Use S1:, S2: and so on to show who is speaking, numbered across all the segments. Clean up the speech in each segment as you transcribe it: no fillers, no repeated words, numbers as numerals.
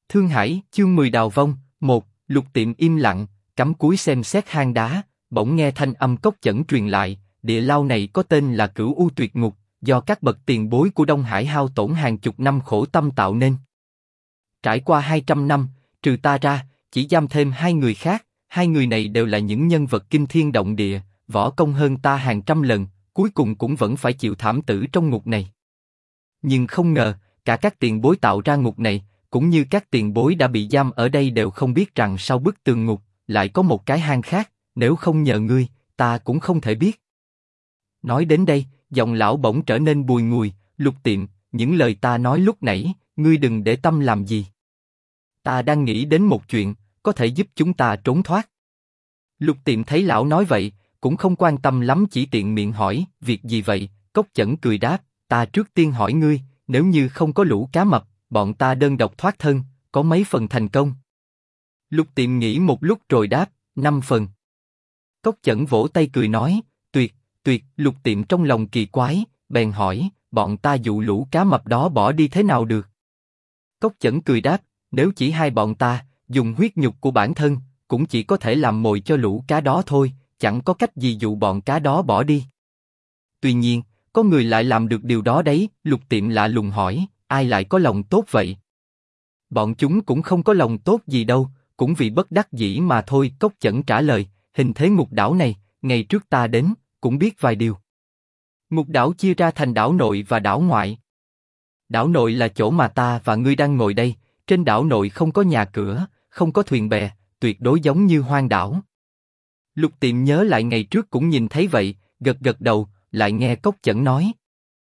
S1: Thương Hải, chương 10 Đào Vong. Một. Lục Tiệm im lặng, cắm cúi xem xét hang đá, bỗng nghe thanh âm Cốc Chẩn truyền lại, địa lao này có tên là Cửu U Tuyệt Ngục, do các bậc tiền bối của Đông Hải hao tổn hàng chục năm khổ tâm tạo nên. Trải qua 200 năm, trừ ta ra, chỉ giam thêm 2 người khác, 2 người này đều là những nhân vật kinh thiên động địa, võ công hơn ta hàng trăm lần, cuối cùng cũng vẫn phải chịu thảm tử trong ngục này. Nhưng không ngờ, cả các tiền bối tạo ra ngục này, cũng như các tiền bối đã bị giam ở đây đều không biết rằng sau bức tường ngục, lại có một cái hang khác, nếu không nhờ ngươi, ta cũng không thể biết. Nói đến đây, giọng lão bỗng trở nên bùi ngùi. Lục Tiệm, những lời ta nói lúc nãy, ngươi đừng để tâm làm gì. Ta đang nghĩ đến một chuyện, có thể giúp chúng ta trốn thoát. Lục Tiệm thấy lão nói vậy, cũng không quan tâm lắm, chỉ tiện miệng hỏi, việc gì vậy? Cốc Chẩn cười đáp, ta trước tiên hỏi ngươi, nếu như không có lũ cá mập, bọn ta đơn độc thoát thân, có mấy phần thành công? Lục Tiệm nghĩ một lúc rồi đáp, 5 phần. Cốc Chẩn vỗ tay cười nói, tuyệt, tuyệt. Lục Tiệm trong lòng kỳ quái, bèn hỏi, bọn ta dụ lũ cá mập đó bỏ đi thế nào được? Cốc Chẩn cười đáp, nếu chỉ hai bọn ta, dùng huyết nhục của bản thân, cũng chỉ có thể làm mồi cho lũ cá đó thôi, chẳng có cách gì dụ bọn cá đó bỏ đi. Tuy nhiên, có người lại làm được điều đó đấy. Lục Tiệm lạ lùng hỏi, ai lại có lòng tốt vậy? Bọn chúng cũng không có lòng tốt gì đâu, cũng vì bất đắc dĩ mà thôi. Cốc Chẩn trả lời, hình thế ngục đảo này, ngày trước ta đến, cũng biết vài điều. Ngục đảo chia ra thành đảo nội và đảo ngoại. Đảo nội là chỗ mà ta và ngươi đang ngồi đây, trên đảo nội không có nhà cửa, không có thuyền bè, tuyệt đối giống như hoang đảo. Lục Tiệm nhớ lại ngày trước cũng nhìn thấy vậy, gật gật đầu, lại nghe Cốc Chẩn nói.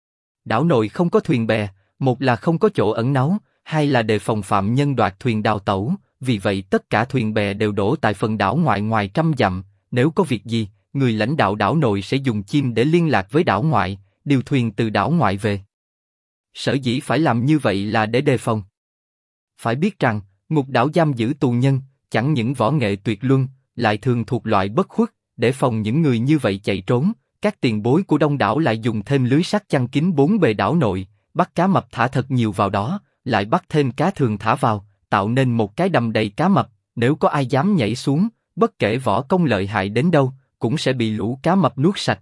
S1: Đảo nội không có thuyền bè, một là không có chỗ ẩn náu, hai là đề phòng phạm nhân đoạt thuyền đào tẩu, vì vậy tất cả thuyền bè đều đổ tại phần đảo ngoại ngoài trăm dặm, nếu có việc gì, người lãnh đạo đảo nội sẽ dùng chim để liên lạc với đảo ngoại, điều thuyền từ đảo ngoại về. Sở dĩ phải làm như vậy là để đề phòng. Phải biết rằng, ngục đảo giam giữ tù nhân, chẳng những võ nghệ tuyệt luân, lại thường thuộc loại bất khuất, để phòng những người như vậy chạy trốn, các tiền bối của Đông đảo lại dùng thêm lưới sắt chăn kín bốn bề đảo nội, bắt cá mập thả thật nhiều vào đó, lại bắt thêm cá thường thả vào, tạo nên một cái đầm đầy cá mập, nếu có ai dám nhảy xuống, bất kể võ công lợi hại đến đâu, cũng sẽ bị lũ cá mập nuốt sạch.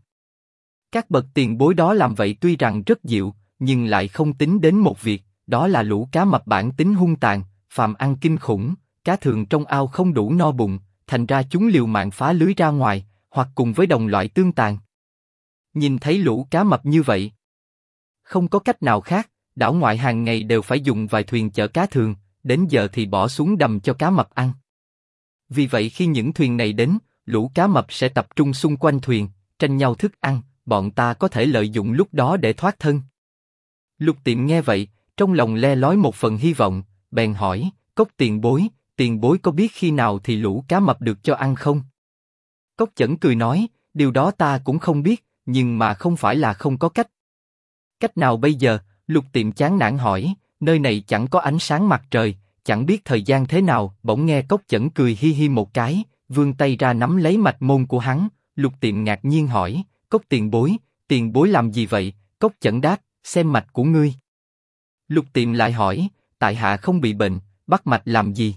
S1: Các bậc tiền bối đó làm vậy tuy rằng rất diệu, nhưng lại không tính đến một việc, đó là lũ cá mập bản tính hung tàn, phàm ăn kinh khủng, cá thường trong ao không đủ no bụng, thành ra chúng liều mạng phá lưới ra ngoài, hoặc cùng với đồng loại tương tàn. Nhìn thấy lũ cá mập như vậy, không có cách nào khác, đảo ngoại hàng ngày đều phải dùng vài thuyền chở cá thường, đến giờ thì bỏ xuống đầm cho cá mập ăn. Vì vậy khi những thuyền này đến, lũ cá mập sẽ tập trung xung quanh thuyền, tranh nhau thức ăn, bọn ta có thể lợi dụng lúc đó để thoát thân. Lục Tiệm nghe vậy, trong lòng le lói một phần hy vọng, bèn hỏi, Cốc tiền bối có biết khi nào thì lũ cá mập được cho ăn không? Cốc Chẩn cười nói, điều đó ta cũng không biết, nhưng mà không phải là không có cách. Cách nào bây giờ? Lục Tiệm chán nản hỏi, nơi này chẳng có ánh sáng mặt trời, chẳng biết thời gian thế nào. Bỗng nghe Cốc Chẩn cười hi hi một cái, vươn tay ra nắm lấy mạch môn của hắn. Lục Tiệm ngạc nhiên hỏi, Cốc tiền bối làm gì vậy? Cốc Chẩn đáp, xem mạch của ngươi. Lục Tiệm lại hỏi, tại hạ không bị bệnh, bắt mạch làm gì?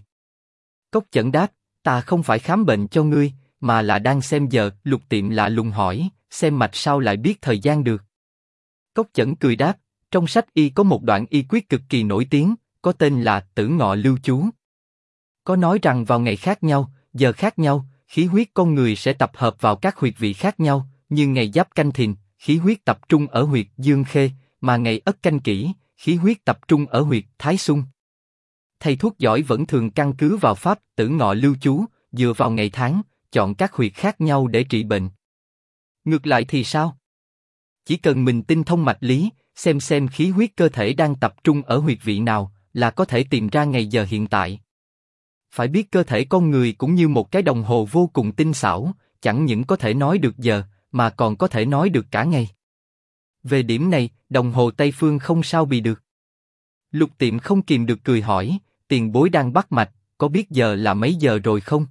S1: Cốc Chẩn đáp, ta không phải khám bệnh cho ngươi, mà là đang xem giờ. Lục Tiệm lạ lùng hỏi, xem mạch sao lại biết thời gian được? Cốc Chẩn cười đáp, trong sách y có một đoạn y quyết cực kỳ nổi tiếng, có tên là Tử Ngọ Lưu Chú. Có nói rằng vào ngày khác nhau, giờ khác nhau, khí huyết con người sẽ tập hợp vào các huyệt vị khác nhau, như ngày Giáp Canh Thìn, khí huyết tập trung ở huyệt Dương Khê, mà ngày Ất Canh Kỷ, khí huyết tập trung ở huyệt Thái Xung. Thầy thuốc giỏi vẫn thường căn cứ vào pháp Tử Ngọ Lưu Chú, dựa vào ngày tháng, chọn các huyệt khác nhau để trị bệnh. Ngược lại thì sao? Chỉ cần mình tinh thông mạch lý, xem khí huyết cơ thể đang tập trung ở huyệt vị nào, là có thể tìm ra ngày giờ hiện tại. Phải biết cơ thể con người cũng như một cái đồng hồ vô cùng tinh xảo, chẳng những có thể nói được giờ, mà còn có thể nói được cả ngày. Về điểm này, đồng hồ Tây Phương không sao bì được. Lục Tiệm không kìm được cười hỏi, tiền bối đang bắt mạch, có biết giờ là mấy giờ rồi không?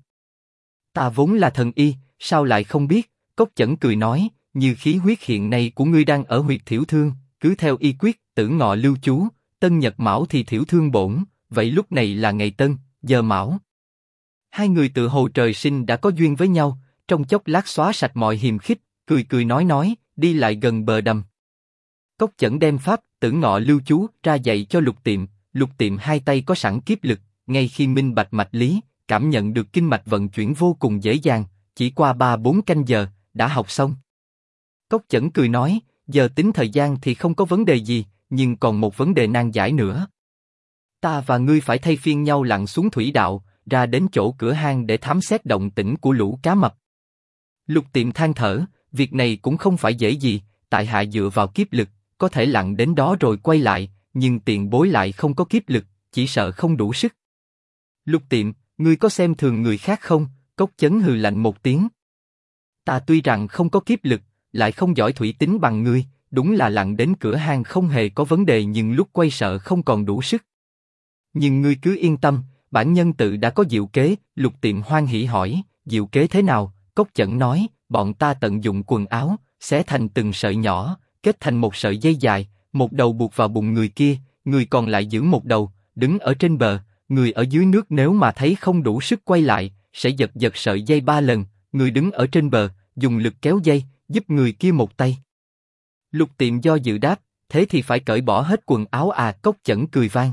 S1: Ta vốn là thần y, sao lại không biết? Cốc Chẩn cười nói, như khí huyết hiện nay của ngươi đang ở huyệt Thiểu Thương, cứ theo y quyết Tử Ngọ Lưu Chú, Tân Nhật Mão thì Thiểu Thương bổn, vậy lúc này là ngày Tân, giờ Mão. Hai người tự hồ trời sinh đã có duyên với nhau, trong chốc lát xóa sạch mọi hiềm khích, cười cười nói, đi lại gần bờ đầm. Cốc Chẩn đem pháp Tử Ngọ Lưu chú ra dạy cho Lục Tiệm hai tay có sẵn kiếp lực, ngay khi minh bạch mạch lý, cảm nhận được kinh mạch vận chuyển vô cùng dễ dàng, chỉ qua 3-4 canh giờ, đã học xong. Cốc Chẩn cười nói, giờ tính thời gian thì không có vấn đề gì, nhưng còn một vấn đề nan giải nữa. Ta và ngươi phải thay phiên nhau lặn xuống thủy đạo, ra đến chỗ cửa hang để thám xét động tĩnh của lũ cá mập. Lục Tiệm than thở, việc này cũng không phải dễ gì, tại hạ dựa vào kiếp lực, có thể lặn đến đó rồi quay lại, nhưng tiền bối lại không có kiếp lực, chỉ sợ không đủ sức. Lục Tiệm, ngươi có xem thường người khác không? Cốc Chấn hừ lạnh một tiếng. Ta tuy rằng không có kiếp lực, lại không giỏi thủy tính bằng ngươi, đúng là lặn đến cửa hang không hề có vấn đề, nhưng lúc quay sợ không còn đủ sức. Nhưng ngươi cứ yên tâm, bản nhân tự đã có diệu kế. Lục Tiệm hoan hỉ hỏi, diệu kế thế nào? Cốc Chẩn nói, bọn ta tận dụng quần áo, xé thành từng sợi nhỏ, kết thành một sợi dây dài, một đầu buộc vào bụng người kia, người còn lại giữ một đầu, đứng ở trên bờ, người ở dưới nước nếu mà thấy không đủ sức quay lại, sẽ giật sợi dây 3 lần, người đứng ở trên bờ, dùng lực kéo dây, giúp người kia một tay. Lục Tiệm do dự đáp, thế thì phải cởi bỏ hết quần áo à? Cốc Chẩn cười vang.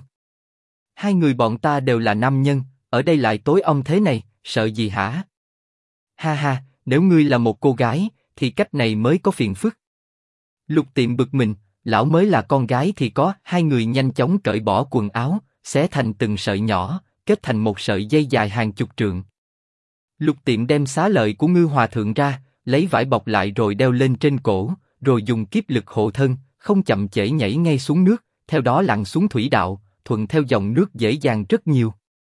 S1: Hai người bọn ta đều là nam nhân, ở đây lại tối om thế này, sợ gì hả? Ha ha, nếu ngươi là một cô gái, thì cách này mới có phiền phức. Lục Tiệm bực mình, lão mới là con gái thì có. Hai người nhanh chóng cởi bỏ quần áo, xé thành từng sợi nhỏ, kết thành một sợi dây dài hàng chục trượng. Lục Tiệm đem xá lợi của Ngư Hòa Thượng ra, lấy vải bọc lại rồi đeo lên trên cổ, rồi dùng kiếp lực hộ thân, không chậm trễ nhảy ngay xuống nước, theo đó lặn xuống thủy đạo, thuận theo dòng nước dễ dàng rất nhiều.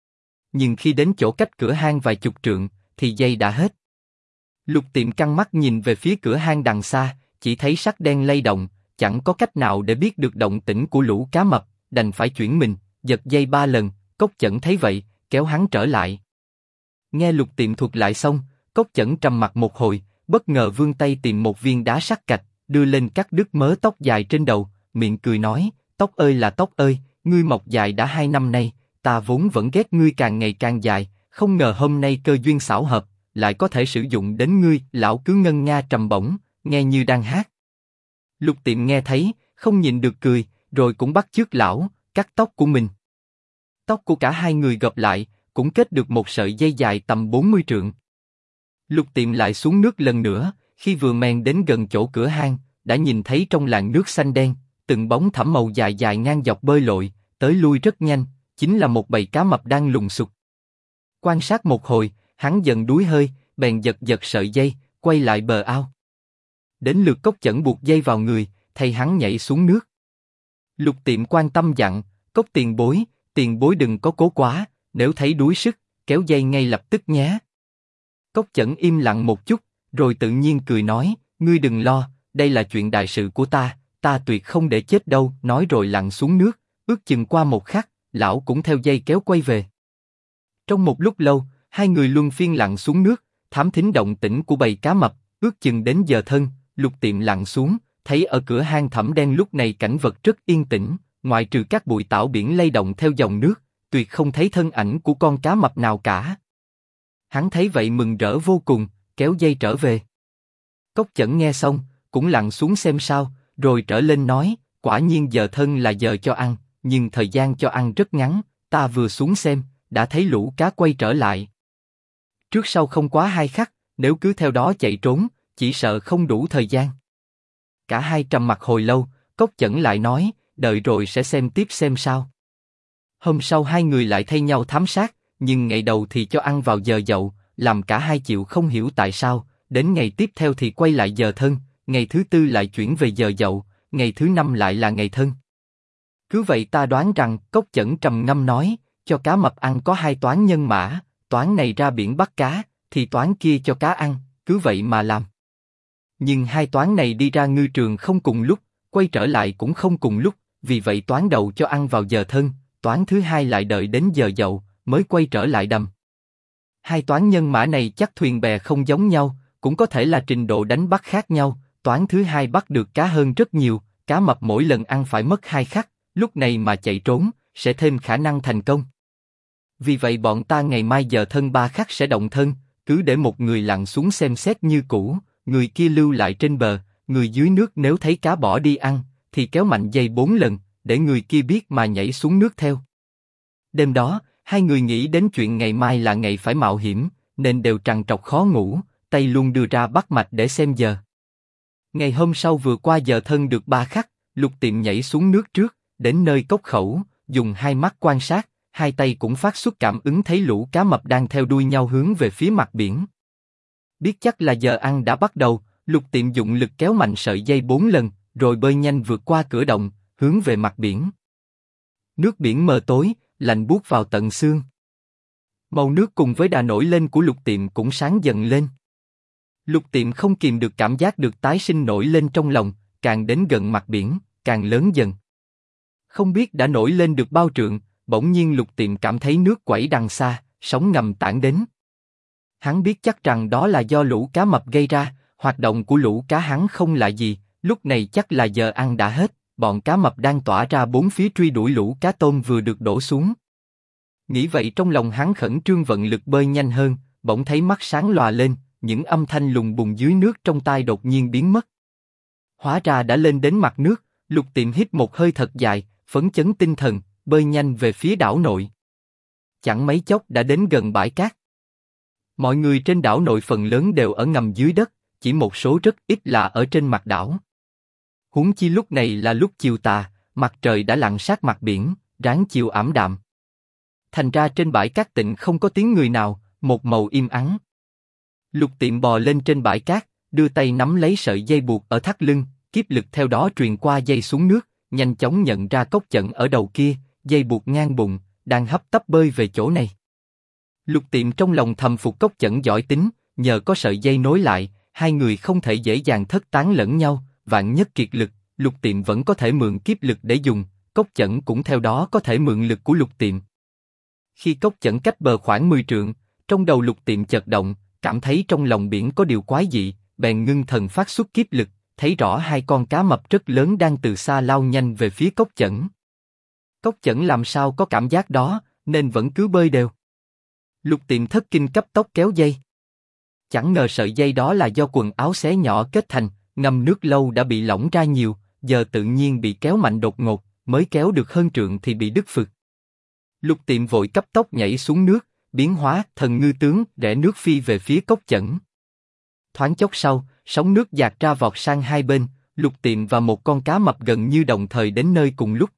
S1: Nhưng khi đến chỗ cách cửa hang vài chục trượng, thì dây đã hết. Lục Tiệm căng mắt nhìn về phía cửa hang đằng xa, chỉ thấy sắc đen lay động, chẳng có cách nào để biết được động tĩnh của lũ cá mập, đành phải chuyển mình, giật dây 3 lần. Cốc Chẩn thấy vậy, kéo hắn trở lại. Nghe Lục Tiệm thuật lại xong, Cốc Chẩn trầm mặc một hồi, bất ngờ vươn tay tìm một viên đá sắt cạch, đưa lên cắt đứt mớ tóc dài trên đầu, miệng cười nói, tóc ơi là tóc ơi, ngươi mọc dài đã 2 năm nay, ta vốn vẫn ghét ngươi càng ngày càng dài, không ngờ hôm nay cơ duyên xảo hợp, lại có thể sử dụng đến ngươi. Lão cứ ngân nga trầm bổng, nghe như đang hát. Lục Tiệm nghe thấy, không nhịn được cười, rồi cũng bắt chước lão, cắt tóc của mình. Tóc của cả hai người gộp lại, cũng kết được một sợi dây dài tầm 40 trượng. Lục Tiệm lại xuống nước lần nữa, khi vừa men đến gần chỗ cửa hang, đã nhìn thấy trong làn nước xanh đen, từng bóng thẳm màu dài dài ngang dọc bơi lội, tới lui rất nhanh, chính là một bầy cá mập đang lùng sục. Quan sát một hồi, hắn dần đuối hơi, bèn giật sợi dây, quay lại bờ ao. Đến lượt Cốc Chẩn buộc dây vào người, thay hắn nhảy xuống nước. Lục Tiệm quan tâm dặn, Cốc tiền bối đừng có cố quá, nếu thấy đuối sức, kéo dây ngay lập tức nhé. Cốc Chẩn im lặng một chút, rồi tự nhiên cười nói, ngươi đừng lo, đây là chuyện đại sự của ta tuyệt không để chết đâu. Nói rồi lặn xuống nước, ước chừng qua một khắc, lão cũng theo dây kéo quay về. Trong một lúc lâu, hai người luân phiên lặn xuống nước, thám thính động tĩnh của bầy cá mập. Ước chừng đến giờ thân, Lục Tiệm lặn xuống, thấy ở cửa hang thẳm đen lúc này cảnh vật rất yên tĩnh, ngoại trừ các bụi tảo biển lay động theo dòng nước, tuyệt không thấy thân ảnh của con cá mập nào cả. Hắn thấy vậy mừng rỡ vô cùng, kéo dây trở về. Cốc Chẩn nghe xong, cũng lặn xuống xem sao, rồi trở lên nói, quả nhiên giờ thân là giờ cho ăn, nhưng thời gian cho ăn rất ngắn, ta vừa xuống xem, đã thấy lũ cá quay trở lại. Trước sau không quá 2 khắc, nếu cứ theo đó chạy trốn, chỉ sợ không đủ thời gian. Cả hai trầm mặc hồi lâu, Cốc Chẩn lại nói, đợi rồi sẽ xem tiếp xem sao. Hôm sau hai người lại thay nhau thám sát, nhưng ngày đầu thì cho ăn vào giờ dậu, làm cả hai chịu không hiểu tại sao. Đến ngày tiếp theo thì quay lại giờ thân, ngày thứ 4 lại chuyển về giờ dậu, ngày thứ 5 lại là ngày thân. Cứ vậy ta đoán rằng, Cốc Chẩn trầm ngâm nói, cho cá mập ăn có 2 toán nhân mã, toán này ra biển bắt cá, thì toán kia cho cá ăn, cứ vậy mà làm. Nhưng 2 toán này đi ra ngư trường không cùng lúc, quay trở lại cũng không cùng lúc, vì vậy toán đầu cho ăn vào giờ thân, toán thứ 2 lại đợi đến giờ dậu, mới quay trở lại đầm. 2 toán nhân mã này chắc thuyền bè không giống nhau, cũng có thể là trình độ đánh bắt khác nhau. Toán thứ 2 bắt được cá hơn rất nhiều, cá mập mỗi lần ăn phải mất 2 khắc, lúc này mà chạy trốn, sẽ thêm khả năng thành công. Vì vậy bọn ta ngày mai giờ thân 3 khắc sẽ động thân, cứ để một người lặn xuống xem xét như cũ, người kia lưu lại trên bờ, người dưới nước nếu thấy cá bỏ đi ăn, thì kéo mạnh dây 4 lần, để người kia biết mà nhảy xuống nước theo. Đêm đó, hai người nghĩ đến chuyện ngày mai là ngày phải mạo hiểm, nên đều trằn trọc khó ngủ, tay luôn đưa ra bắt mạch để xem giờ. Ngày hôm sau vừa qua giờ thân được 3 khắc, Lục Tiệm nhảy xuống nước trước, đến nơi cốc khẩu, dùng hai mắt quan sát, hai tay cũng phát xuất cảm ứng thấy lũ cá mập đang theo đuôi nhau hướng về phía mặt biển. Biết chắc là giờ ăn đã bắt đầu, Lục Tiệm dụng lực kéo mạnh sợi dây 4 lần, rồi bơi nhanh vượt qua cửa động, hướng về mặt biển. Nước biển mờ tối, lạnh buốt vào tận xương. Màu nước cùng với đà nổi lên của Lục Tiệm cũng sáng dần lên. Lục Tiệm không kìm được cảm giác được tái sinh nổi lên trong lòng, càng đến gần mặt biển, càng lớn dần. Không biết đã nổi lên được bao trượng, bỗng nhiên Lục Tiệm cảm thấy nước quẩy đằng xa, sóng ngầm tản đến. Hắn biết chắc rằng đó là do lũ cá mập gây ra, hoạt động của lũ cá hắn không lạ gì, lúc này chắc là giờ ăn đã hết, bọn cá mập đang tỏa ra bốn phía truy đuổi lũ cá tôm vừa được đổ xuống. Nghĩ vậy trong lòng hắn khẩn trương vận lực bơi nhanh hơn, bỗng thấy mắt sáng lòa lên, những âm thanh lùng bùng dưới nước trong tai đột nhiên biến mất. Hóa ra đã lên đến mặt nước, Lục Tiệm hít một hơi thật dài, phấn chấn tinh thần, bơi nhanh về phía đảo nội. Chẳng mấy chốc đã đến gần bãi cát. Mọi người trên đảo nội phần lớn đều ở ngầm dưới đất, chỉ một số rất ít là ở trên mặt đảo. Huống chi lúc này là lúc chiều tà, mặt trời đã lặn sát mặt biển, ráng chiều ảm đạm. Thành ra trên bãi cát tịnh không có tiếng người nào, một màu im ắng. Lục Tiệm bò lên trên bãi cát, đưa tay nắm lấy sợi dây buộc ở thắt lưng, kiếp lực theo đó truyền qua dây xuống nước, nhanh chóng nhận ra cốc chẩn ở đầu kia, dây buộc ngang bụng, đang hấp tấp bơi về chỗ này. Lục Tiệm trong lòng thầm phục cốc chẩn giỏi tính, nhờ có sợi dây nối lại, hai người không thể dễ dàng thất tán lẫn nhau, vạn nhất kiệt lực, Lục Tiệm vẫn có thể mượn kiếp lực để dùng, cốc chẩn cũng theo đó có thể mượn lực của Lục Tiệm. Khi cốc chẩn cách bờ khoảng 10 trượng, trong đầu Lục Tiệm chợt động, cảm thấy trong lòng biển có điều quái dị, bèn ngưng thần phát xuất kiếp lực, thấy rõ hai con cá mập rất lớn đang từ xa lao nhanh về phía cốc chẩn. Cốc chẩn làm sao có cảm giác đó, nên vẫn cứ bơi đều. Lục Tiệm thất kinh cấp tốc kéo dây. Chẳng ngờ sợi dây đó là do quần áo xé nhỏ kết thành, ngâm nước lâu đã bị lỏng ra nhiều, giờ tự nhiên bị kéo mạnh đột ngột, mới kéo được hơn trượng thì bị đứt phực. Lục Tiệm vội cấp tốc nhảy xuống nước, biến hóa thần ngư tướng rẽ nước phi về phía cốc chẩn. Thoáng chốc sau, sóng nước dạt ra vọt sang hai bên, Lục Tiệm và một con cá mập gần như đồng thời đến nơi cùng lúc.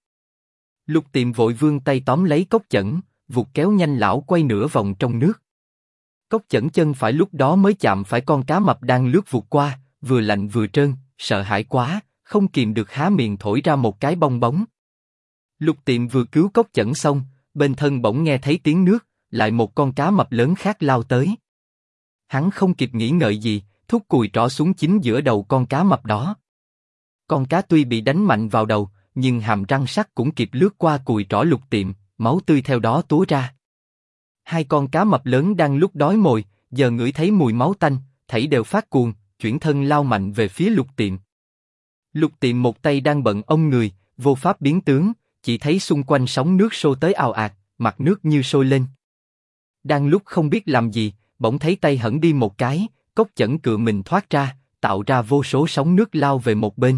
S1: Lục Tiệm vội vươn tay tóm lấy cốc chẩn, vụt kéo nhanh lão quay nửa vòng trong nước. Cốc chẩn chân phải lúc đó mới chạm phải con cá mập đang lướt vụt qua, vừa lạnh vừa trơn, sợ hãi quá, không kìm được há miệng thổi ra một cái bong bóng. Lục Tiệm vừa cứu cốc chẩn xong, bên thân bỗng nghe thấy tiếng nước, lại một con cá mập lớn khác lao tới. Hắn không kịp nghĩ ngợi gì, thúc cùi trỏ xuống chính giữa đầu con cá mập đó. Con cá tuy bị đánh mạnh vào đầu, nhưng hàm răng sắc cũng kịp lướt qua cùi trỏ Lục Tiệm, máu tươi theo đó túa ra. Hai con cá mập lớn đang lúc đói mồi, giờ ngửi thấy mùi máu tanh, thảy đều phát cuồng, chuyển thân lao mạnh về phía Lục Tiệm. Lục Tiệm một tay đang bận ôm người, vô pháp biến tướng, chỉ thấy xung quanh sóng nước xô tới ào ạt, mặt nước như sôi lên. Đang lúc không biết làm gì, bỗng thấy tay hẫng đi một cái, cốc chẩn cựa mình thoát ra, tạo ra vô số sóng nước lao về một bên.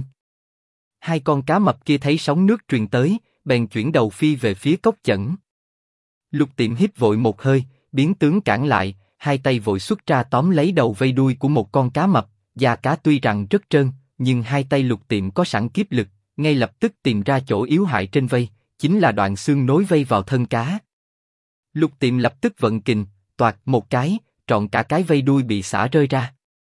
S1: Hai con cá mập kia thấy sóng nước truyền tới, bèn chuyển đầu phi về phía cốc chẩn. Lục Tiệm hít vội một hơi, biến tướng cản lại, hai tay vội xuất ra tóm lấy đầu vây đuôi của một con cá mập, da cá tuy rằng rất trơn, nhưng hai tay Lục Tiệm có sẵn kiếp lực, ngay lập tức tìm ra chỗ yếu hại trên vây, chính là đoạn xương nối vây vào thân cá. Lục Tiệm lập tức vận kình, toạc một cái, trọn cả cái vây đuôi bị xả rơi ra.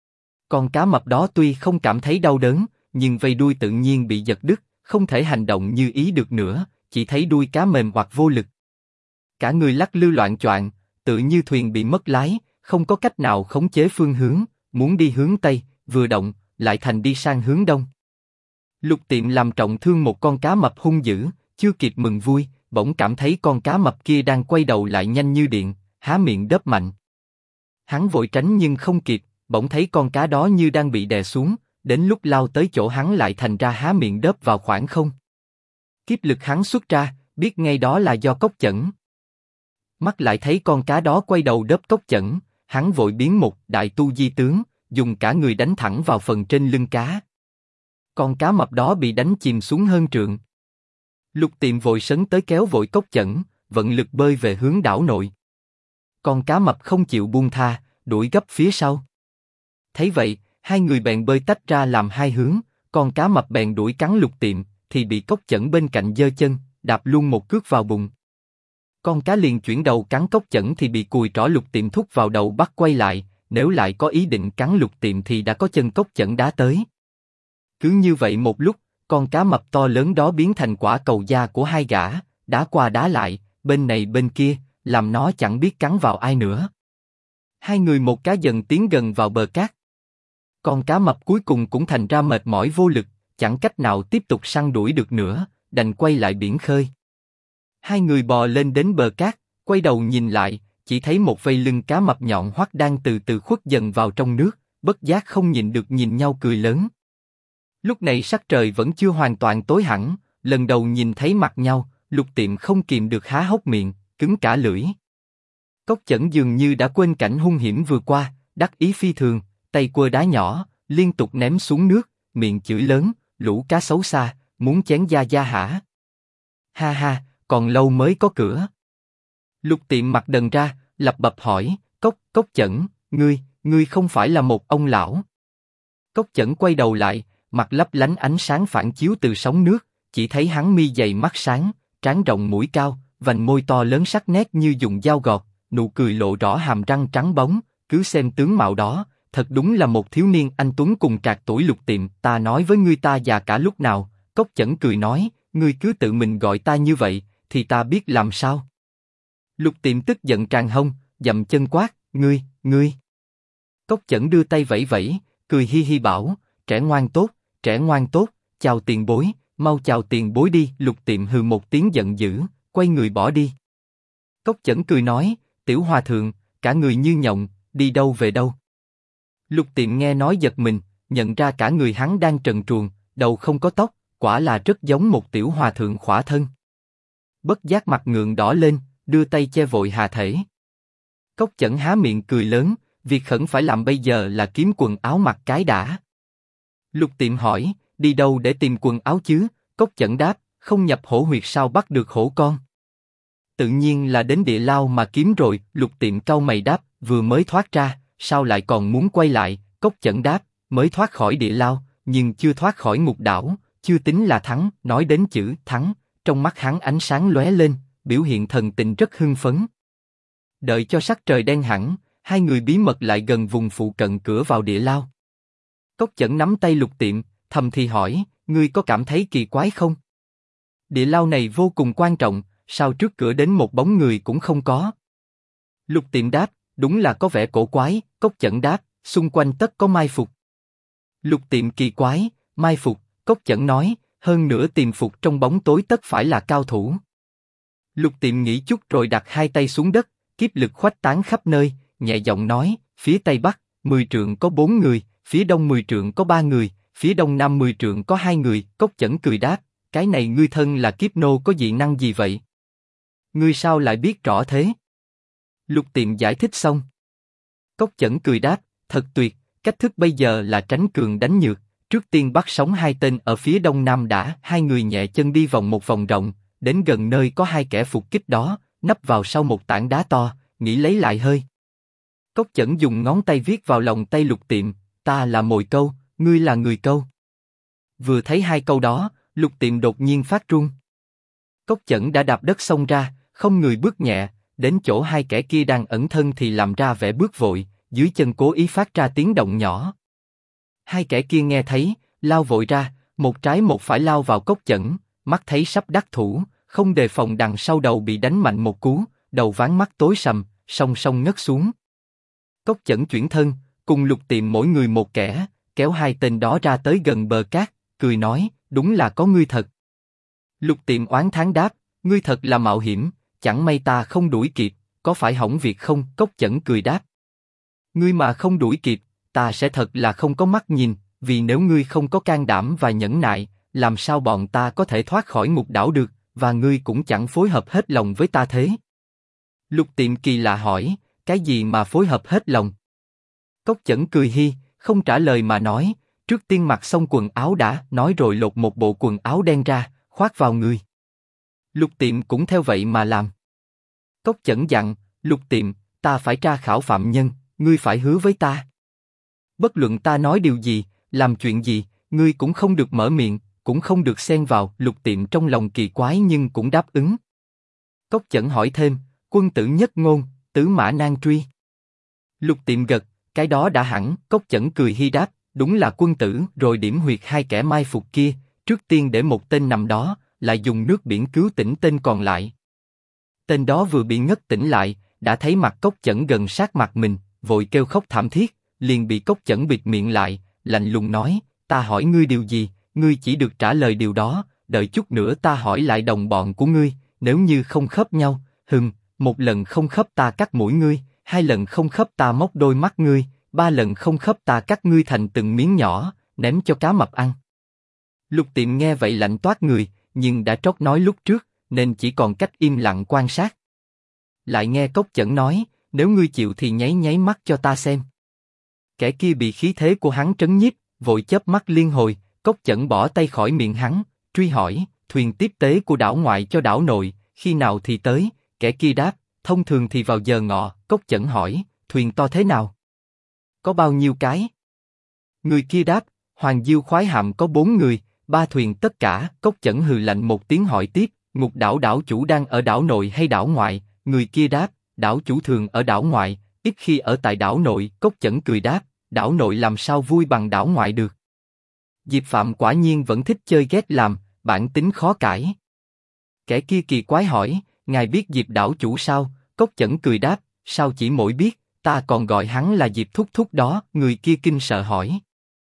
S1: Con cá mập đó tuy không cảm thấy đau đớn, nhưng vây đuôi tự nhiên bị giật đứt, không thể hành động như ý được nữa, chỉ thấy đuôi cá mềm hoặc vô lực. Cả người lắc lư loạng choạng, tự như thuyền bị mất lái, không có cách nào khống chế phương hướng, muốn đi hướng Tây, vừa động, lại thành đi sang hướng Đông. Lục Tiệm làm trọng thương một con cá mập hung dữ, chưa kịp mừng vui, bỗng cảm thấy con cá mập kia đang quay đầu lại nhanh như điện, há miệng đớp mạnh. Hắn vội tránh nhưng không kịp, bỗng thấy con cá đó như đang bị đè xuống, đến lúc lao tới chỗ hắn lại thành ra há miệng đớp vào khoảng không. Kiếp lực hắn xuất ra, biết ngay đó là do Cốc Chẩn. Mắt lại thấy con cá đó quay đầu đớp Cốc Chẩn, hắn vội biến một đại tu di tướng, dùng cả người đánh thẳng vào phần trên lưng cá. Con cá mập đó bị đánh chìm xuống hơn trượng. Lục Tiệm vội sấn tới kéo vội Cốc Chẩn, vận lực bơi về hướng đảo nội. Con cá mập không chịu buông tha, đuổi gấp phía sau. Thấy vậy, hai người bèn bơi tách ra làm hai hướng, con cá mập bèn đuổi cắn Lục Tiệm, thì bị Cốc Chẩn bên cạnh giơ chân, đạp luôn một cước vào bụng. Con cá liền chuyển đầu cắn Cốc Chẩn thì bị cùi trỏ Lục Tiệm thúc vào đầu bắt quay lại, nếu lại có ý định cắn Lục Tiệm thì đã có chân Cốc Chẩn đá tới. Cứ như vậy một lúc, con cá mập to lớn đó biến thành quả cầu da của hai gã, đá qua đá lại, bên này bên kia, làm nó chẳng biết cắn vào ai nữa. Hai người một cá dần tiến gần vào bờ cát. Con cá mập cuối cùng cũng thành ra mệt mỏi vô lực, chẳng cách nào tiếp tục săn đuổi được nữa, đành quay lại biển khơi. Hai người bò lên đến bờ cát, quay đầu nhìn lại, chỉ thấy một vây lưng cá mập nhọn hoắt đang từ từ khuất dần vào trong nước, bất giác không nhịn được nhìn nhau cười lớn. Lúc này sắc trời vẫn chưa hoàn toàn tối hẳn, lần đầu nhìn thấy mặt nhau, Lục Tiệm không kìm được há hốc miệng, cứng cả lưỡi. Cốc Chẩn dường như đã quên cảnh hung hiểm vừa qua, đắc ý phi thường, tay quơ đá nhỏ, liên tục ném xuống nước, miệng chửi lớn, lũ cá xấu xa, muốn chén da da hả? Ha ha, còn lâu mới có cửa. Lục Tiệm mặt đần ra, lập bập hỏi, Cốc Chẩn, ngươi không phải là một ông lão? Cốc Chẩn quay đầu lại, mặt lấp lánh ánh sáng phản chiếu từ sóng nước, chỉ thấy hắn mi dày mắt sáng, trán rộng mũi cao, vành môi to lớn sắc nét như dùng dao gọt, nụ cười lộ rõ hàm răng trắng bóng, cứ xem tướng mạo đó, thật đúng là một thiếu niên anh tuấn cùng trạc tuổi Lục Tiệm. Ta nói với ngươi ta già cả lúc nào? Cốc Chẩn cười nói, ngươi cứ tự mình gọi ta như vậy, thì ta biết làm sao? Lục Tiệm tức giận tràn hông, dậm chân quát, ngươi. Cốc Chẩn đưa tay vẫy vẫy, cười hi hi bảo, trẻ ngoan tốt, chào tiền bối, mau chào tiền bối đi. Lục Tiệm hừ một tiếng giận dữ, quay người bỏ đi. Cốc Chẩn cười nói, tiểu hòa thượng, cả người như nhộng, đi đâu về đâu? Lục Tiệm nghe nói giật mình, nhận ra cả người hắn đang trần truồng, đầu không có tóc, quả là rất giống một tiểu hòa thượng khỏa thân. Bất giác mặt ngượng đỏ lên, đưa tay che vội hà thể. Cốc Chẩn há miệng cười lớn, việc khẩn phải làm bây giờ là kiếm quần áo mặc cái đã. Lục Tiệm hỏi, đi đâu để tìm quần áo chứ? Cốc Chẩn đáp, không nhập hổ huyệt sao bắt được hổ con? Tự nhiên là đến địa lao mà kiếm rồi. Lục Tiệm cau mày đáp, vừa mới thoát ra, sao lại còn muốn quay lại? Cốc Chẩn đáp, mới thoát khỏi địa lao, nhưng chưa thoát khỏi ngục đảo, chưa tính là thắng. Nói đến chữ thắng, trong mắt hắn ánh sáng lóe lên, biểu hiện thần tình rất hưng phấn. Đợi cho sắc trời đen hẳn, hai người bí mật lại gần vùng phụ cận cửa vào địa lao. Cốc Chẩn nắm tay Lục Tiệm, thầm thì hỏi, ngươi có cảm thấy kỳ quái không? Địa lao này vô cùng quan trọng, sao trước cửa đến một bóng người cũng không có? Lục Tiệm đáp, đúng là có vẻ cổ quái. Cốc Chẩn đáp, xung quanh tất có mai phục. Lục Tiệm kỳ quái, mai phục. Cốc Chẩn nói, hơn nữa tìm phục trong bóng tối tất phải là cao thủ. Lục Tiệm nghĩ chút rồi đặt hai tay xuống đất, kiếp lực khuếch tán khắp nơi, nhẹ giọng nói, phía tây bắc 10 trượng có 4 người, phía đông 10 trượng có 3 người, phía đông nam 10 trượng có 2 người. Cốc Chẩn cười đáp, cái này ngươi thân là kiếp nô có dị năng gì vậy? Ngươi sao lại biết rõ thế? Lục Tiệm giải thích xong. Cốc Chẩn cười đáp, thật tuyệt, cách thức bây giờ là tránh cường đánh nhược, trước tiên bắt sống hai tên ở phía đông nam đã. Hai người nhẹ chân đi vòng một vòng rộng, đến gần nơi có hai kẻ phục kích đó, nấp vào sau một tảng đá to, nghĩ lấy lại hơi. Cốc Chẩn dùng ngón tay viết vào lòng tay Lục Tiệm, ta là mồi câu, ngươi là người câu. Vừa thấy hai câu đó, Lục Tiệm đột nhiên phát run. Cốc Chẩn đã đạp đất xông ra, không người bước nhẹ, đến chỗ hai kẻ kia đang ẩn thân thì làm ra vẻ bước vội, dưới chân cố ý phát ra tiếng động nhỏ. Hai kẻ kia nghe thấy, lao vội ra, một trái một phải lao vào Cốc Chẩn, mắt thấy sắp đắc thủ, không đề phòng đằng sau đầu bị đánh mạnh một cú, đầu ván mắt tối sầm, song song ngất xuống. Cốc Chẩn chuyển thân, cùng Lục Tiệm mỗi người một kẻ, kéo hai tên đó ra tới gần bờ cát, cười nói, đúng là có ngươi thật. Lục Tiệm oán thán đáp, ngươi thật là mạo hiểm, chẳng may ta không đuổi kịp, có phải hỏng việc không? Cốc Chẩn cười đáp, ngươi mà không đuổi kịp, ta sẽ thật là không có mắt nhìn, vì nếu ngươi không có can đảm và nhẫn nại, làm sao bọn ta có thể thoát khỏi ngục đảo được? và ngươi cũng chẳng phối hợp hết lòng với ta thế. Lục Tiệm kỳ lạ hỏi, cái gì mà phối hợp hết lòng? Cốc Chẩn cười hi, không trả lời mà nói, trước tiên mặc xong quần áo đã, nói rồi lột một bộ quần áo đen ra, khoác vào người. Lục Tiệm cũng theo vậy mà làm. Cốc Chẩn dặn, Lục Tiệm, ta phải tra khảo phạm nhân, ngươi phải hứa với ta. Bất luận ta nói điều gì, làm chuyện gì, ngươi cũng không được mở miệng, cũng không được xen vào. Lục Tiệm trong lòng kỳ quái nhưng cũng đáp ứng. Cốc Chẩn hỏi thêm, quân tử nhất ngôn, tứ mã nan truy. Lục Tiệm gật, cái đó đã hẳn. Cốc Chẩn cười hi đáp, đúng là quân tử. Rồi điểm huyệt hai kẻ mai phục kia, trước tiên để một tên nằm đó, lại dùng nước biển cứu tỉnh tên còn lại. Tên đó vừa bị ngất tỉnh lại, đã thấy mặt Cốc Chẩn gần sát mặt mình, vội kêu khóc thảm thiết, liền bị Cốc Chẩn bịt miệng lại, lạnh lùng nói, ta hỏi ngươi điều gì, ngươi chỉ được trả lời điều đó, đợi chút nữa ta hỏi lại đồng bọn của ngươi, nếu như không khớp nhau, một lần không khớp ta cắt mũi ngươi, hai lần không khớp ta móc đôi mắt ngươi, ba lần không khớp ta cắt ngươi thành từng miếng nhỏ, ném cho cá mập ăn. Lục Tiệm nghe vậy lạnh toát người, nhưng đã trót nói lúc trước, nên chỉ còn cách im lặng quan sát. Lại nghe Cốc Chẩn nói, nếu ngươi chịu thì nháy nháy mắt cho ta xem. Kẻ kia bị khí thế của hắn trấn nhiếp, vội chớp mắt liên hồi. Cốc Chẩn bỏ tay khỏi miệng hắn, truy hỏi, thuyền tiếp tế của đảo ngoại cho đảo nội, khi nào thì tới? Kẻ kia đáp, thông thường thì vào giờ ngọ. Cốc Chẩn hỏi, thuyền to thế nào? Có bao nhiêu cái? Người kia đáp, Hoàng Diêu khoái hạm có 4 người, 3 thuyền tất cả. Cốc Chẩn hừ lạnh một tiếng hỏi tiếp, Ngục đảo đảo chủ đang ở đảo nội hay đảo ngoại? Người kia đáp, đảo chủ thường ở đảo ngoại, ít khi ở tại đảo nội. Cốc Chẩn cười đáp, đảo nội làm sao vui bằng đảo ngoại được? Diệp Phạm quả nhiên vẫn thích chơi ghét làm, bản tính khó cãi. Kẻ kia kỳ quái hỏi, ngài biết Diệp đảo chủ sao? Cốc Chẩn cười đáp, sao chỉ mỗi biết, ta còn gọi hắn là Diệp thúc thúc đó. Người kia kinh sợ hỏi,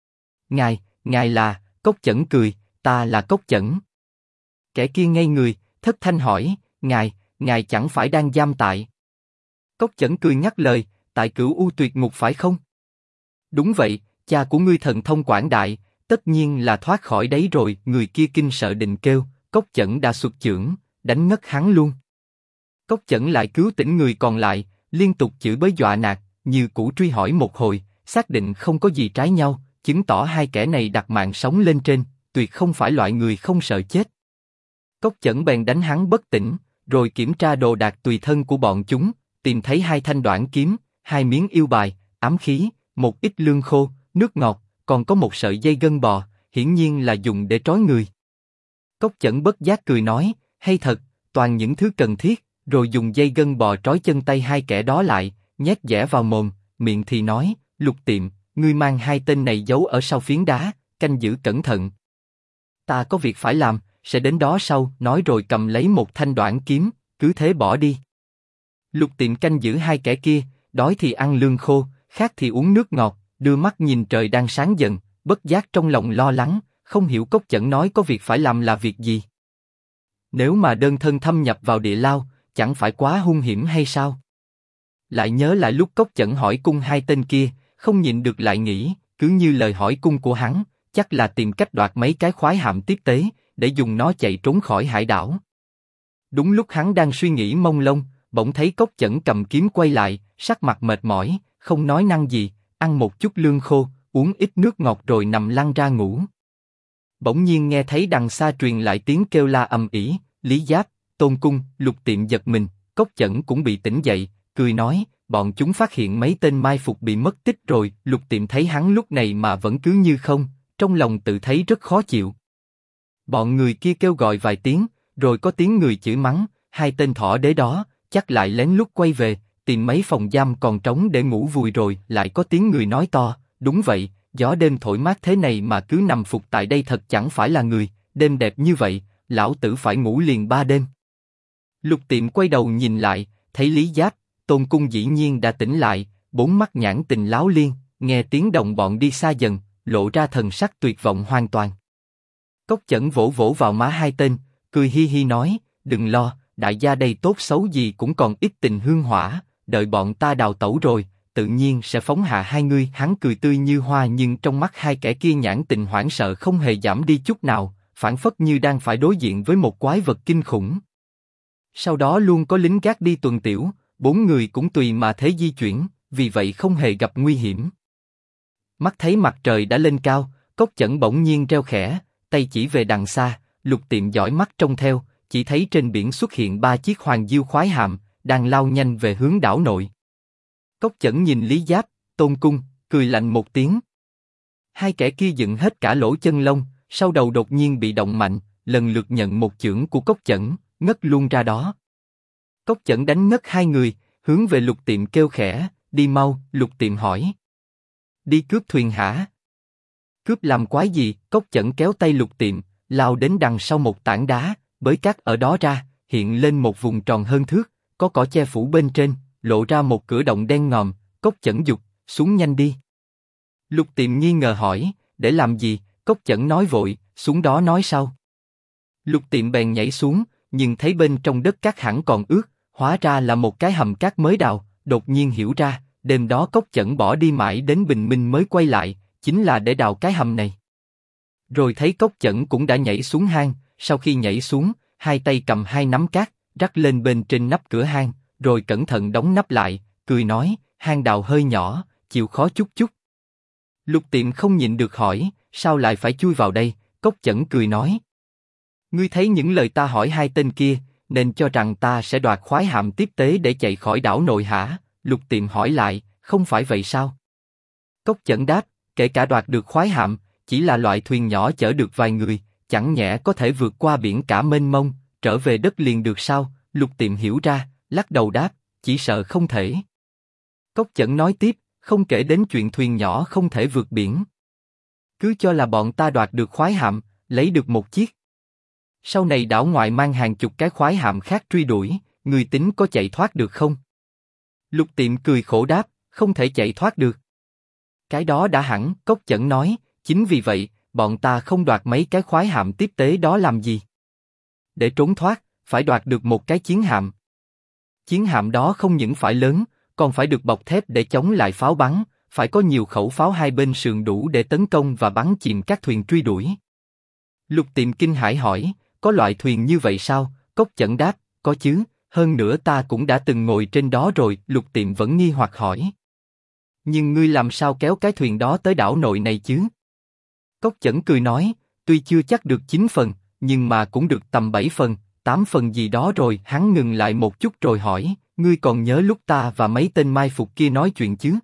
S1: ngài là? Cốc Chẩn cười, ta là Cốc Chẩn. Kẻ kia ngây người, thất thanh hỏi, ngài chẳng phải đang giam tại? Cốc Chẩn cười ngắt lời, tại Cửu U Tuyệt Ngục phải không? Đúng vậy, cha của ngươi thần thông quảng đại, tất nhiên là thoát khỏi đấy rồi. Người kia kinh sợ định kêu, Cốc Chẩn đã xuất chưởng, đánh ngất hắn luôn. Cốc Chẩn lại cứu tỉnh người còn lại, liên tục chửi bới dọa nạt, như cũ truy hỏi một hồi, xác định không có gì trái nhau, chứng tỏ hai kẻ này đặt mạng sống lên trên, tuyệt không phải loại người không sợ chết. Cốc Chẩn bèn đánh hắn bất tỉnh, rồi kiểm tra đồ đạc tùy thân của bọn chúng, tìm thấy 2 thanh đoạn kiếm, 2 miếng yêu bài, ám khí, một ít lương khô, nước ngọt, còn có một sợi dây gân bò, hiển nhiên là dùng để trói người. Cốc Chẩn bất giác cười nói, hay thật, toàn những thứ cần thiết, rồi dùng dây gân bò trói chân tay hai kẻ đó lại, nhét dẻ vào mồm, miệng thì nói, Lục Tiệm, ngươi mang 2 tên này giấu ở sau phiến đá, canh giữ cẩn thận. Ta có việc phải làm, sẽ đến đó sau. Nói rồi cầm lấy một thanh đoạn kiếm, cứ thế bỏ đi. Lục Tiệm canh giữ 2 kẻ kia, đói thì ăn lương khô, khát thì uống nước ngọt, đưa mắt nhìn trời đang sáng dần, bất giác trong lòng lo lắng, không hiểu Cốc Chẩn nói có việc phải làm là việc gì. Nếu mà đơn thân thâm nhập vào địa lao, chẳng phải quá hung hiểm hay sao? Lại nhớ lại lúc Cốc Chẩn hỏi cung 2 tên kia, không nhịn được lại nghĩ, cứ như lời hỏi cung của hắn, chắc là tìm cách đoạt mấy cái khoái hạm tiếp tế, để dùng nó chạy trốn khỏi hải đảo. Đúng lúc hắn đang suy nghĩ mông lung, bỗng thấy Cốc Chẩn cầm kiếm quay lại, sắc mặt mệt mỏi, không nói năng gì, ăn một chút lương khô, uống ít nước ngọt rồi nằm lăn ra ngủ. Bỗng nhiên nghe thấy đằng xa truyền lại tiếng kêu la ầm ĩ, Lý Giáp, Tôn Cung. Lục Tiệm giật mình, Cốc Chẩn cũng bị tỉnh dậy, cười nói, bọn chúng phát hiện mấy tên mai phục bị mất tích rồi. Lục Tiệm thấy hắn lúc này mà vẫn cứ như không, trong lòng tự thấy rất khó chịu. Bọn người kia kêu gọi vài tiếng, rồi có tiếng người chửi mắng, 2 tên thỏ đế đó, chắc lại lén lút quay về, tìm mấy phòng giam còn trống để ngủ vùi rồi. Lại có tiếng người nói to, đúng vậy, gió đêm thổi mát thế này mà cứ nằm phục tại đây thật chẳng phải là người, đêm đẹp như vậy, lão tử phải ngủ liền 3 đêm. Lục Tiệm quay đầu nhìn lại, thấy Lý Giáp, Tôn Cung dĩ nhiên đã tỉnh lại, 4 mắt nhãn tình láo liên, nghe tiếng đồng bọn đi xa dần, lộ ra thần sắc tuyệt vọng hoàn toàn. Cốc Chẩn vỗ vỗ vào má 2 tên, cười hi hi nói, đừng lo, đại gia đây tốt xấu gì cũng còn ít tình hương hỏa, đợi bọn ta đào tẩu rồi, tự nhiên sẽ phóng hạ hai ngươi. Hắn cười tươi như hoa nhưng trong mắt hai kẻ kia nhãn tình hoảng sợ không hề giảm đi chút nào, phảng phất như đang phải đối diện với một quái vật kinh khủng. Sau đó luôn có lính gác đi tuần tiểu, 4 người cũng tùy mà thế di chuyển, vì vậy không hề gặp nguy hiểm. Mắt thấy mặt trời đã lên cao, Cốc Chẩn bỗng nhiên reo khẽ, tay chỉ về đằng xa, Lục Tiệm dõi mắt trông theo, chỉ thấy trên biển xuất hiện 3 chiếc Hoàng Diêu khoái hạm, đang lao nhanh về hướng đảo nội. Cốc Chẩn nhìn Lý Giáp, Tôn Cung, cười lạnh một tiếng. Hai kẻ kia dựng hết cả lỗ chân lông, sau đầu đột nhiên bị động mạnh, lần lượt nhận một chưởng của Cốc Chẩn, ngất luôn ra đó. Cốc Chẩn đánh ngất hai người, hướng về Lục Tiệm kêu khẽ, đi mau. Lục Tiệm hỏi, đi cướp thuyền hả? Cướp làm quái gì? Cốc Chẩn kéo tay Lục Tiệm, lao đến đằng sau một tảng đá, bới cát ở đó ra, hiện lên một vùng tròn hơn thước, có cỏ che phủ bên trên, lộ ra một cửa động đen ngòm. Cốc Chẩn giục, xuống nhanh đi. Lục Tiệm nghi ngờ hỏi, để làm gì? Cốc Chẩn nói vội, xuống đó nói sau. Lục Tiệm bèn nhảy xuống, nhưng thấy bên trong đất cát hẳn còn ướt, hóa ra là một cái hầm cát mới đào. Đột nhiên hiểu ra, đêm đó Cốc Chẩn bỏ đi mãi đến bình minh mới quay lại, chính là để đào cái hầm này. Rồi thấy Cốc Chẩn cũng đã nhảy xuống hang, sau khi nhảy xuống, hai tay cầm hai nắm cát, rắc lên bên trên nắp cửa hang, rồi cẩn thận đóng nắp lại, cười nói, hang đào hơi nhỏ, chịu khó chút chút. Lục Tiệm không nhịn được hỏi, sao lại phải chui vào đây? Cốc Chẩn cười nói, ngươi thấy những lời ta hỏi hai tên kia, nên cho rằng ta sẽ đoạt khoái hạm tiếp tế để chạy khỏi đảo nội hả? Lục Tiệm hỏi lại, không phải vậy sao? Cốc Chẩn đáp, kể cả đoạt được khoái hạm, chỉ là loại thuyền nhỏ chở được vài người, chẳng nhẽ có thể vượt qua biển cả mênh mông, trở về đất liền được sao? Lục Tiệm hiểu ra, lắc đầu đáp, chỉ sợ không thể. Cốc Chẩn nói tiếp, không kể đến chuyện thuyền nhỏ không thể vượt biển. Cứ cho là bọn ta đoạt được khoái hạm, lấy được một chiếc. Sau này đảo ngoại mang hàng chục cái khoái hạm khác truy đuổi, người tính có chạy thoát được không? Lục Tiệm cười khổ đáp, không thể chạy thoát được. Cái đó đã hẳn, Cốc Chẩn nói, chính vì vậy, bọn ta không đoạt mấy cái khoái hạm tiếp tế đó làm gì? Để trốn thoát, phải đoạt được một cái chiến hạm. Chiến hạm đó không những phải lớn, còn phải được bọc thép để chống lại pháo bắn, phải có nhiều khẩu pháo hai bên sườn đủ để tấn công và bắn chìm các thuyền truy đuổi. Lục Tiệm kinh hãi hỏi, có loại thuyền như vậy sao? Cốc Chẩn đáp, có chứ, hơn nữa ta cũng đã từng ngồi trên đó rồi. Lục Tiệm vẫn nghi hoặc hỏi, nhưng ngươi làm sao kéo cái thuyền đó tới đảo nội này chứ? Cốc Chẩn cười nói, tuy chưa chắc được 9 phần, nhưng mà cũng được tầm 7 phần, 8 phần gì đó rồi. Hắn ngừng lại một chút rồi hỏi, ngươi còn nhớ lúc ta và mấy tên mai phục kia nói chuyện chứ?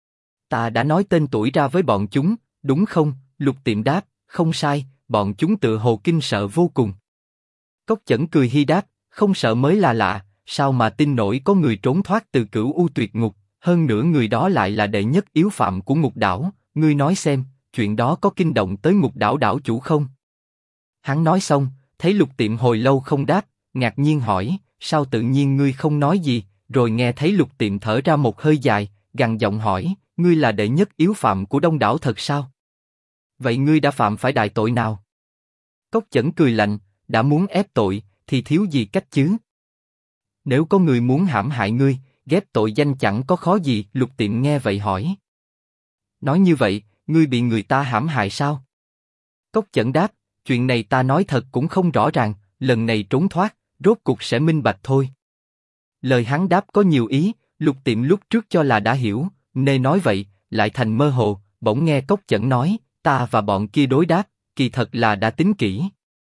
S1: Ta đã nói tên tuổi ra với bọn chúng, đúng không? Lục Tiệm đáp, không sai, bọn chúng tự hồ kinh sợ vô cùng. Cốc Chẩn cười hi đáp, không sợ mới là lạ, sao mà tin nổi có người trốn thoát từ Cửu U Tuyệt Ngục, hơn nữa người đó lại là đệ nhất yếu phạm của ngục đảo. Ngươi nói xem, chuyện đó có kinh động tới ngục đảo đảo chủ không? Hắn nói xong, thấy Lục Tiệm hồi lâu không đáp, ngạc nhiên hỏi, sao tự nhiên ngươi không nói gì? Rồi nghe thấy Lục Tiệm thở ra một hơi dài, gằn giọng hỏi, ngươi là đệ nhất yếu phạm của Đông đảo thật sao? Vậy ngươi đã phạm phải đại tội nào? Cốc Chẩn cười lạnh, đã muốn ép tội, thì thiếu gì cách chứ? Nếu có người muốn hãm hại ngươi, ghép tội danh chẳng có khó gì. Lục Tiệm nghe vậy hỏi, nói như vậy, ngươi bị người ta hãm hại sao? Cốc Chẩn đáp, chuyện này ta nói thật cũng không rõ ràng, lần này trốn thoát, rốt cuộc sẽ minh bạch thôi. Lời hắn đáp có nhiều ý, Lục Tiệm lúc trước cho là đã hiểu, nên nói vậy, lại thành mơ hồ. Bỗng nghe Cốc Chẩn nói, ta và bọn kia đối đáp, kỳ thật là đã tính kỹ.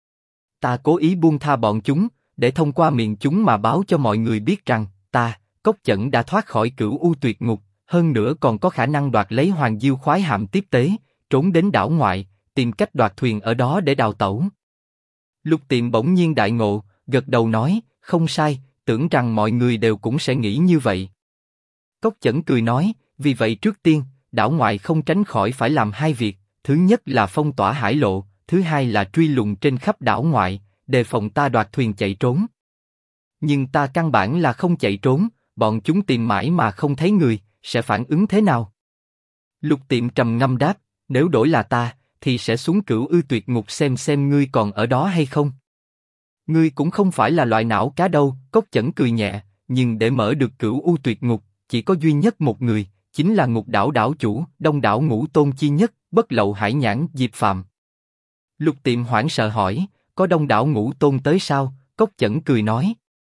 S1: Ta cố ý buông tha bọn chúng, để thông qua miệng chúng mà báo cho mọi người biết rằng, ta, Cốc Chẩn đã thoát khỏi Cửu U Tuyệt Ngục, hơn nữa còn có khả năng đoạt lấy Hoàng Diêu khoái hạm tiếp tế, trốn đến đảo ngoại, tìm cách đoạt thuyền ở đó để đào tẩu. Lục Tiệm bỗng nhiên đại ngộ, gật đầu nói, không sai, tưởng rằng mọi người đều cũng sẽ nghĩ như vậy. Cốc Chẩn cười nói, vì vậy trước tiên, đảo ngoại không tránh khỏi phải làm hai việc, thứ nhất là phong tỏa hải lộ, thứ hai là truy lùng trên khắp đảo ngoại, đề phòng ta đoạt thuyền chạy trốn. Nhưng ta căn bản là không chạy trốn, bọn chúng tìm mãi mà không thấy người, sẽ phản ứng thế nào? Lục Tiệm trầm ngâm đáp, nếu đổi là ta, thì sẽ xuống Cửu U Tuyệt Ngục xem ngươi còn ở đó hay không. Ngươi cũng không phải là loại não cá đâu. Cốc Chẩn cười nhẹ, nhưng để mở được Cửu U Tuyệt Ngục, chỉ có duy nhất một người, chính là ngục đảo đảo chủ, Đông đảo Ngũ Tôn chi nhất, Bất Lậu Hải Nhãn Diệp Phàm. Lục Tiệm hoảng sợ hỏi, có Đông Đảo Ngũ Tôn tới sao? Cốc Chẩn cười nói.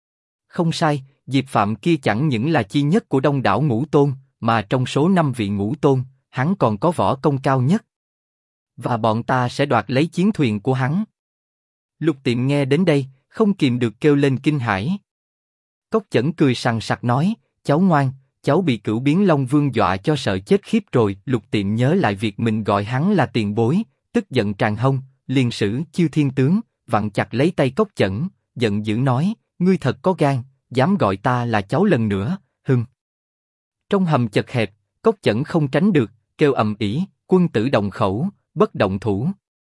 S1: Không sai, Diệp Phạm kia chẳng những là chi nhất của Đông Đảo Ngũ Tôn, mà trong số 5 vị Ngũ Tôn, hắn còn có võ công cao nhất. Và bọn ta sẽ đoạt lấy chiến thuyền của hắn. Lục Tiệm nghe đến đây, không kìm được kêu lên kinh hãi. Cốc Chẩn cười sằng sặc nói, cháu ngoan, cháu bị Cửu Biến Long Vương dọa cho sợ chết khiếp rồi. Lục Tiệm nhớ lại việc mình gọi hắn là tiền bối, tức giận tràn hông, liền sử Chiêu Thiên Tướng, vặn chặt lấy tay Cốc Chẩn, giận dữ nói, ngươi thật có gan, dám gọi ta là cháu lần nữa, hừm. Trong hầm chật hẹp, Cốc Chẩn không tránh được, kêu ầm ĩ, quân tử động khẩu, bất động thủ.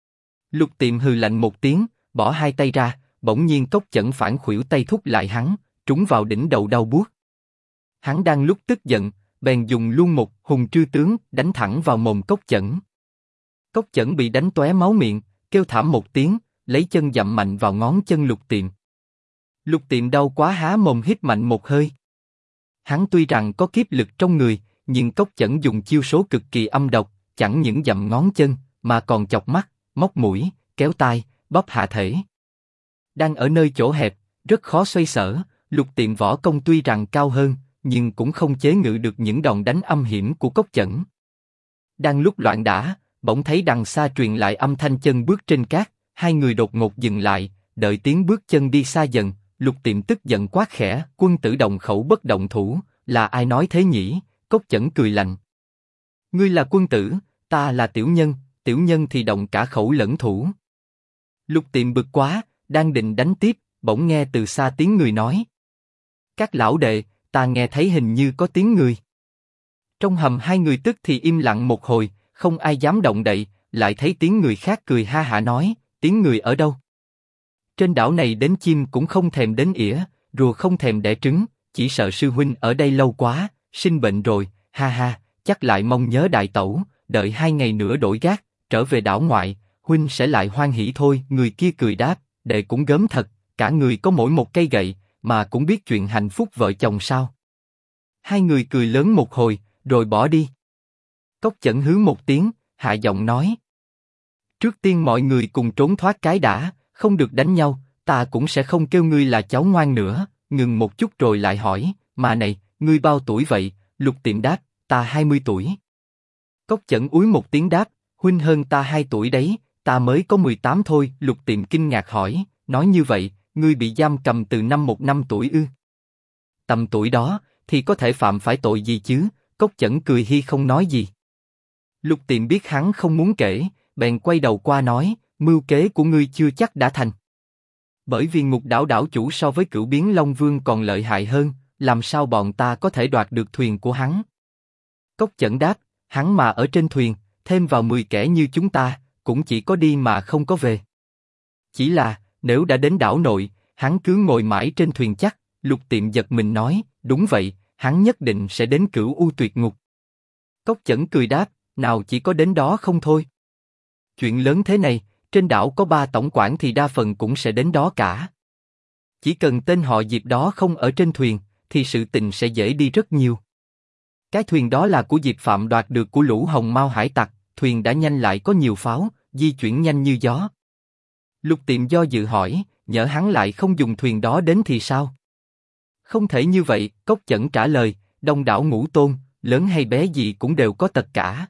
S1: Lục Tiệm hừ lạnh một tiếng, bỏ hai tay ra, bỗng nhiên Cốc Chẩn phản khuỷu tay thúc lại hắn, trúng vào đỉnh đầu đau buốt. Hắn đang lúc tức giận, bèn dùng luôn một hùng trư tướng đánh thẳng vào mồm Cốc Chẩn. Cốc Chẩn bị đánh tóe máu miệng, kêu thảm một tiếng, lấy chân dậm mạnh vào ngón chân Lục Tiệm. Lục Tiệm đau quá há mồm hít mạnh một hơi. Hắn tuy rằng có kiếp lực trong người, nhưng Cốc Chẩn dùng chiêu số cực kỳ âm độc, chẳng những dậm ngón chân, mà còn chọc mắt, móc mũi, kéo tai, bóp hạ thể. Đang ở nơi chỗ hẹp, rất khó xoay sở. Lục Tiệm võ công tuy rằng cao hơn, nhưng cũng không chế ngự được những đòn đánh âm hiểm của Cốc Chẩn. Đang lúc loạn đả, bỗng thấy đằng xa truyền lại âm thanh chân bước trên cát, hai người đột ngột dừng lại, đợi tiếng bước chân đi xa dần. Lục Tiệm tức giận quát khẽ, quân tử động khẩu bất động thủ, là ai nói thế nhỉ? Cốc Chẩn cười lạnh. Ngươi là quân tử, ta là tiểu nhân thì động cả khẩu lẫn thủ. Lục Tiệm bực quá, đang định đánh tiếp, bỗng nghe từ xa tiếng người nói. Các lão đệ, ta nghe thấy hình như có tiếng người. Trong hầm hai người tức thì im lặng một hồi, không ai dám động đậy, lại thấy tiếng người khác cười ha hả nói, tiếng người ở đâu? Trên đảo này đến chim cũng không thèm đến ỉa, rùa không thèm đẻ trứng, chỉ sợ sư huynh ở đây lâu quá, sinh bệnh rồi, ha ha, chắc lại mong nhớ đại tẩu, đợi 2 ngày nữa đổi gác, trở về đảo ngoại, huynh sẽ lại hoan hỉ thôi. Người kia cười đáp, đệ cũng gớm thật, cả người có mỗi một cây gậy, mà cũng biết chuyện hạnh phúc vợ chồng sao? Hai người cười lớn một hồi, rồi bỏ đi. Cốc Chẩn hứ một tiếng, hạ giọng nói. Trước tiên mọi người cùng trốn thoát cái đã, không được đánh nhau, ta cũng sẽ không kêu ngươi là cháu ngoan nữa. Ngừng một chút rồi lại hỏi, mà này, ngươi bao tuổi vậy? Lục Tiệm đáp, ta 20 tuổi. Cốc Chẩn úi một tiếng đáp, huynh hơn ta 2 tuổi đấy, ta mới có 18 thôi. Lục Tiệm kinh ngạc hỏi, nói như vậy, ngươi bị giam cầm từ năm 1 năm tuổi ư? Tầm tuổi đó, thì có thể phạm phải tội gì chứ? Cốc Chẩn cười hi không nói gì. Lục Tiệm biết hắn không muốn kể, bèn quay đầu qua nói, mưu kế của ngươi chưa chắc đã thành. Bởi vì Ngục Đảo đảo chủ so với Cửu Biến Long Vương còn lợi hại hơn, làm sao bọn ta có thể đoạt được thuyền của hắn? Cốc Chẩn đáp, hắn mà ở trên thuyền, thêm vào 10 kẻ như chúng ta, cũng chỉ có đi mà không có về. Chỉ là, nếu đã đến đảo nội, hắn cứ ngồi mãi trên thuyền chắc. Lục Tiệm giật mình nói, đúng vậy, hắn nhất định sẽ đến Cửu U Tuyệt Ngục. Cốc Chẩn cười đáp, nào chỉ có đến đó không thôi. Chuyện lớn thế này, trên đảo có 3 tổng quản thì đa phần cũng sẽ đến đó cả. Chỉ cần tên họ Diệp đó không ở trên thuyền, thì sự tình sẽ dễ đi rất nhiều. Cái thuyền đó là của Diệp Phạm đoạt được của lũ Hồng Mao hải tặc, thuyền đã nhanh lại có nhiều pháo, di chuyển nhanh như gió. Lục Tiệm do dự hỏi, nhỡ hắn lại không dùng thuyền đó đến thì sao? Không thể như vậy, Cốc Chẩn trả lời, Đông Đảo Ngũ Tôn, lớn hay bé gì cũng đều có tật cả.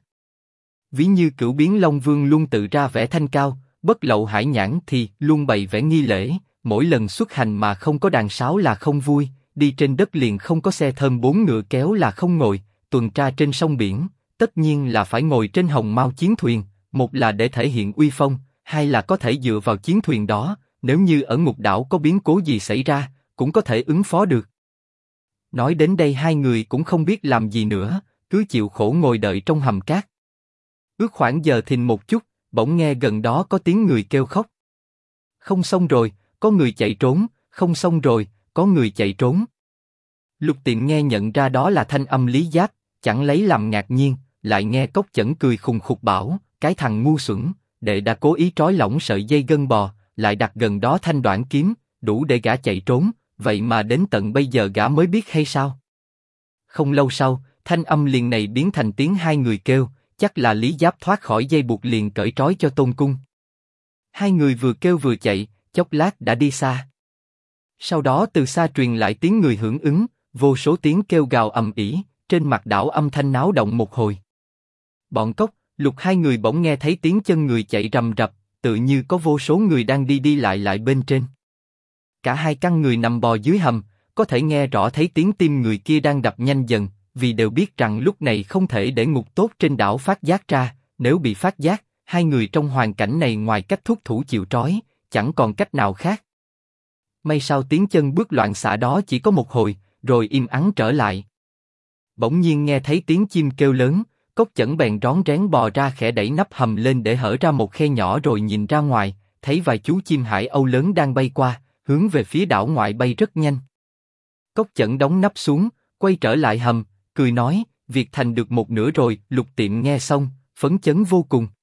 S1: Ví như Cửu Biến Long Vương luôn tự ra vẻ thanh cao, Bất Lậu Hải Nhãn thì luôn bày vẻ nghi lễ, mỗi lần xuất hành mà không có đàn sáo là không vui, đi trên đất liền không có xe thơm 4 ngựa kéo là không ngồi, tuần tra trên sông biển, tất nhiên là phải ngồi trên Hồng Mao chiến thuyền, một là để thể hiện uy phong, hai là có thể dựa vào chiến thuyền đó, nếu như ở Ngục Đảo có biến cố gì xảy ra, cũng có thể ứng phó được. Nói đến đây hai người cũng không biết làm gì nữa, cứ chịu khổ ngồi đợi trong hầm cát. Ước khoảng giờ thìn một chút, bỗng nghe gần đó có tiếng người kêu khóc. Không xong rồi, có người chạy trốn, không xong rồi, có người chạy trốn. Lục Tiệm nghe nhận ra đó là thanh âm Lý Giáp, chẳng lấy làm ngạc nhiên, lại nghe Cốc Chẩn cười khùng khục bảo, cái thằng ngu xuẩn, đệ đã cố ý trói lỏng sợi dây gân bò, lại đặt gần đó thanh đoạn kiếm, đủ để gã chạy trốn, vậy mà đến tận bây giờ gã mới biết hay sao? Không lâu sau, thanh âm liền này biến thành tiếng hai người kêu, chắc là Lý Giáp thoát khỏi dây buộc liền cởi trói cho Tôn Cung. Hai người vừa kêu vừa chạy, chốc lát đã đi xa. Sau đó từ xa truyền lại tiếng người hưởng ứng, vô số tiếng kêu gào ầm ĩ, trên mặt đảo âm thanh náo động một hồi. Bọn Cốc, Lục hai người bỗng nghe thấy tiếng chân người chạy rầm rập, tự như có vô số người đang đi đi lại bên trên. Cả hai căn người nằm bò dưới hầm, có thể nghe rõ thấy tiếng tim người kia đang đập nhanh dần, vì đều biết rằng lúc này không thể để ngục tốt trên đảo phát giác ra, nếu bị phát giác, hai người trong hoàn cảnh này ngoài cách thúc thủ chịu trói, chẳng còn cách nào khác. May sao tiếng chân bước loạn xạ đó chỉ có một hồi, rồi im ắng trở lại. Bỗng nhiên nghe thấy tiếng chim kêu lớn, Cốc Chẩn bèn rón rén bò ra khẽ đẩy nắp hầm lên để hở ra một khe nhỏ rồi nhìn ra ngoài, thấy vài chú chim hải âu lớn đang bay qua, hướng về phía đảo ngoại bay rất nhanh. Cốc Chẩn đóng nắp xuống, quay trở lại hầm, cười nói, việc thành được một nửa rồi. Lục Tiệm nghe xong, phấn chấn vô cùng.